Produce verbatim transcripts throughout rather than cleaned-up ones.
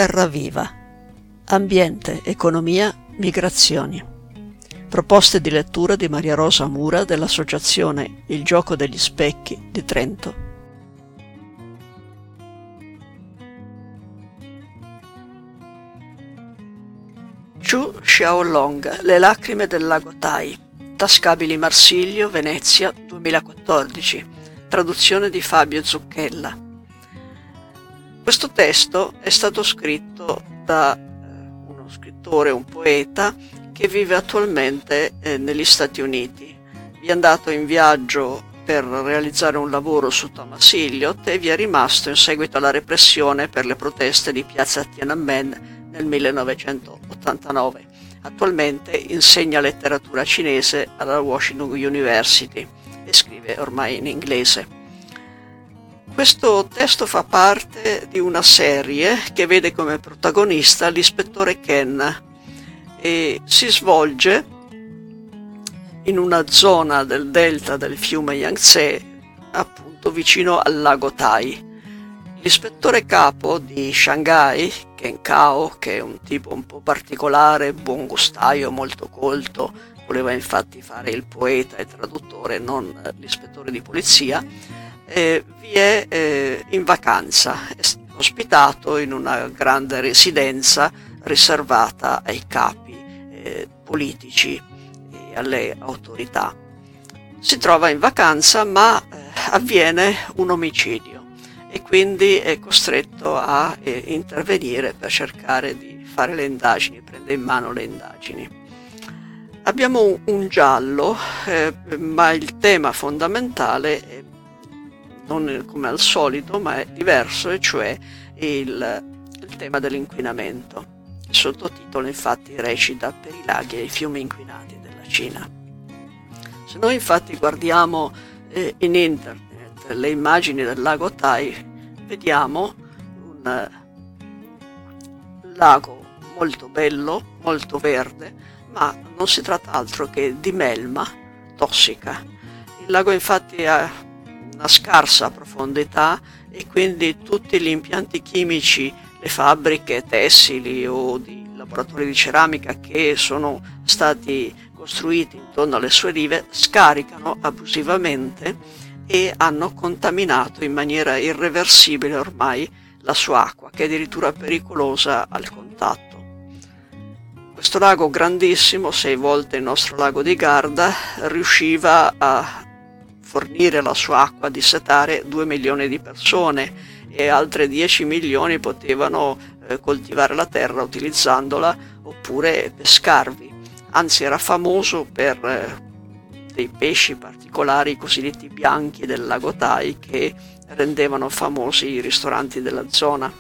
terra viva. Ambiente, economia, migrazioni. Proposte di lettura di Maria Rosa Mura dell'Associazione Il Gioco degli Specchi di Trento. Chu Xiaolong, Le lacrime del lago Tai. Tascabili Marsilio, Venezia, duemilaquattordici. Traduzione di Fabio Zucchella. Questo testo è stato scritto da eh, uno scrittore, un poeta, che vive attualmente eh, negli Stati Uniti. Vi è andato in viaggio per realizzare un lavoro su Thomas Eliot e vi è rimasto in seguito alla repressione per le proteste di piazza Tiananmen nel millenovecentottantanove. Attualmente insegna letteratura cinese alla Washington University e scrive ormai in inglese. Questo testo fa parte di una serie che vede come protagonista l'ispettore Ken e si svolge in una zona del delta del fiume Yangtze, appunto vicino al lago Tai. L'ispettore capo di Shanghai, Ken Kao, che è un tipo un po' particolare, buon gustaio, molto colto, voleva infatti fare il poeta e traduttore, non l'ispettore di polizia, eh, vi è eh, in vacanza, è ospitato in una grande residenza riservata ai capi eh, politici e alle autorità. Si trova in vacanza, ma eh, avviene un omicidio e quindi è costretto a eh, intervenire per cercare di fare le indagini, prende in mano le indagini. Abbiamo un, un giallo, eh, ma il tema fondamentale è non come al solito, ma è diverso, e cioè il, il tema dell'inquinamento. Il sottotitolo infatti recita Per i laghi e i fiumi inquinati della Cina. Se noi infatti guardiamo eh, in internet le immagini del lago Tai, vediamo un uh, lago molto bello, molto verde, ma non si tratta altro che di melma tossica. Il lago infatti ha una scarsa profondità e quindi tutti gli impianti chimici, le fabbriche tessili o di laboratori di ceramica che sono stati costruiti intorno alle sue rive scaricano abusivamente e hanno contaminato in maniera irreversibile ormai la sua acqua, che è addirittura pericolosa al contatto. Questo lago grandissimo, sei volte il nostro lago di Garda, riusciva a fornire la sua acqua a dissetare due milioni di persone e altre dieci milioni potevano eh, coltivare la terra utilizzandola oppure pescarvi. Anzi, era famoso per eh, dei pesci particolari, i cosiddetti bianchi del lago Tai, che rendevano famosi i ristoranti della zona.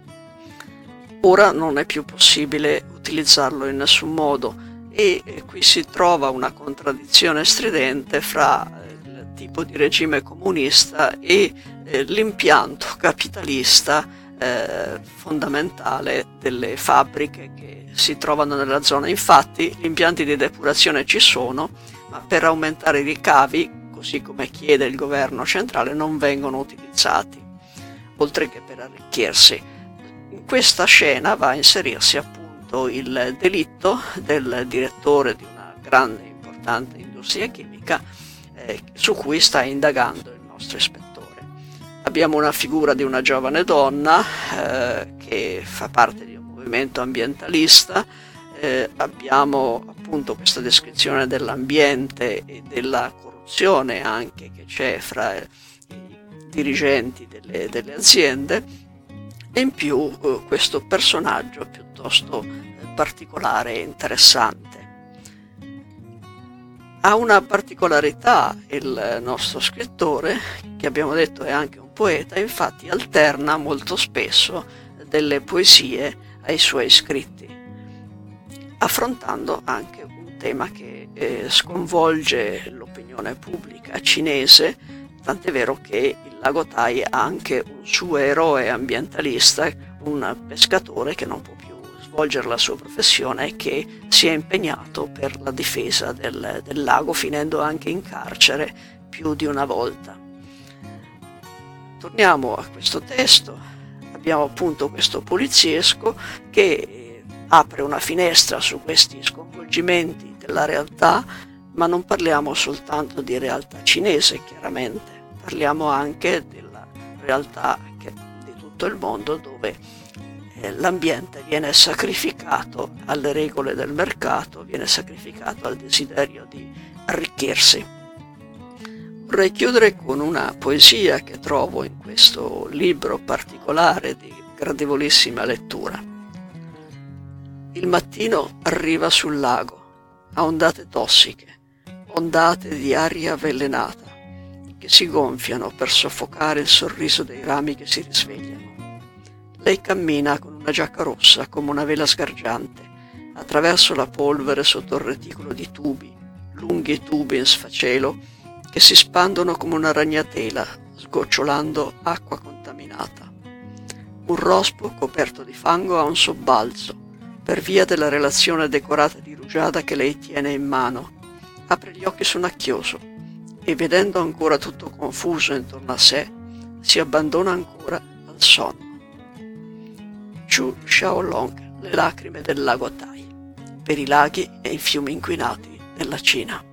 Ora non è più possibile utilizzarlo in nessun modo e eh, qui si trova una contraddizione stridente fra tipo di regime comunista e eh, l'impianto capitalista eh, fondamentale delle fabbriche che si trovano nella zona. Infatti gli impianti di depurazione ci sono, ma per aumentare i ricavi, così come chiede il governo centrale, non vengono utilizzati, oltre che per arricchirsi. In questa scena va a inserirsi appunto il delitto del direttore di una grande e importante industria chimica su cui sta indagando il nostro ispettore. Abbiamo una figura di una giovane donna eh, che fa parte di un movimento ambientalista, eh, abbiamo appunto questa descrizione dell'ambiente e della corruzione anche che c'è fra i dirigenti delle, delle aziende e in più eh, questo personaggio piuttosto particolare e interessante. Ha una particolarità il nostro scrittore, che abbiamo detto è anche un poeta, infatti alterna molto spesso delle poesie ai suoi scritti, affrontando anche un tema che eh, sconvolge l'opinione pubblica cinese, tant'è vero che il lago Tai ha anche un suo eroe ambientalista, un pescatore che non può più svolgere la sua professione e che si è impegnato per la difesa del, del lago, finendo anche in carcere più di una volta. Torniamo a questo testo. abbiamo appunto questo poliziesco che apre una finestra su questi sconvolgimenti della realtà, ma non parliamo soltanto di realtà cinese, chiaramente, parliamo anche della realtà che, di tutto il mondo, dove eh, l'ambiente viene sacrificato alle regole del mercato, viene sacrificato al desiderio di arricchirsi. Vorrei chiudere con una poesia che trovo in questo libro particolare di gradevolissima lettura. Il mattino arriva sul lago, a ondate tossiche, ondate di aria avvelenata, che si gonfiano per soffocare il sorriso dei rami che si risvegliano. Lei cammina con una giacca rossa come una vela sgargiante, attraverso la polvere sotto il reticolo di tubi, lunghi tubi in sfacelo, che si spandono come una ragnatela, sgocciolando acqua contaminata. Un rospo coperto di fango ha un sobbalzo, per via della relazione decorata di rugiada che lei tiene in mano. Apre gli occhi sonnacchioso e, vedendo ancora tutto confuso intorno a sé, si abbandona ancora al sonno. Zhu Xiaolong, Le lacrime del lago Tai, per i laghi e i fiumi inquinati della Cina.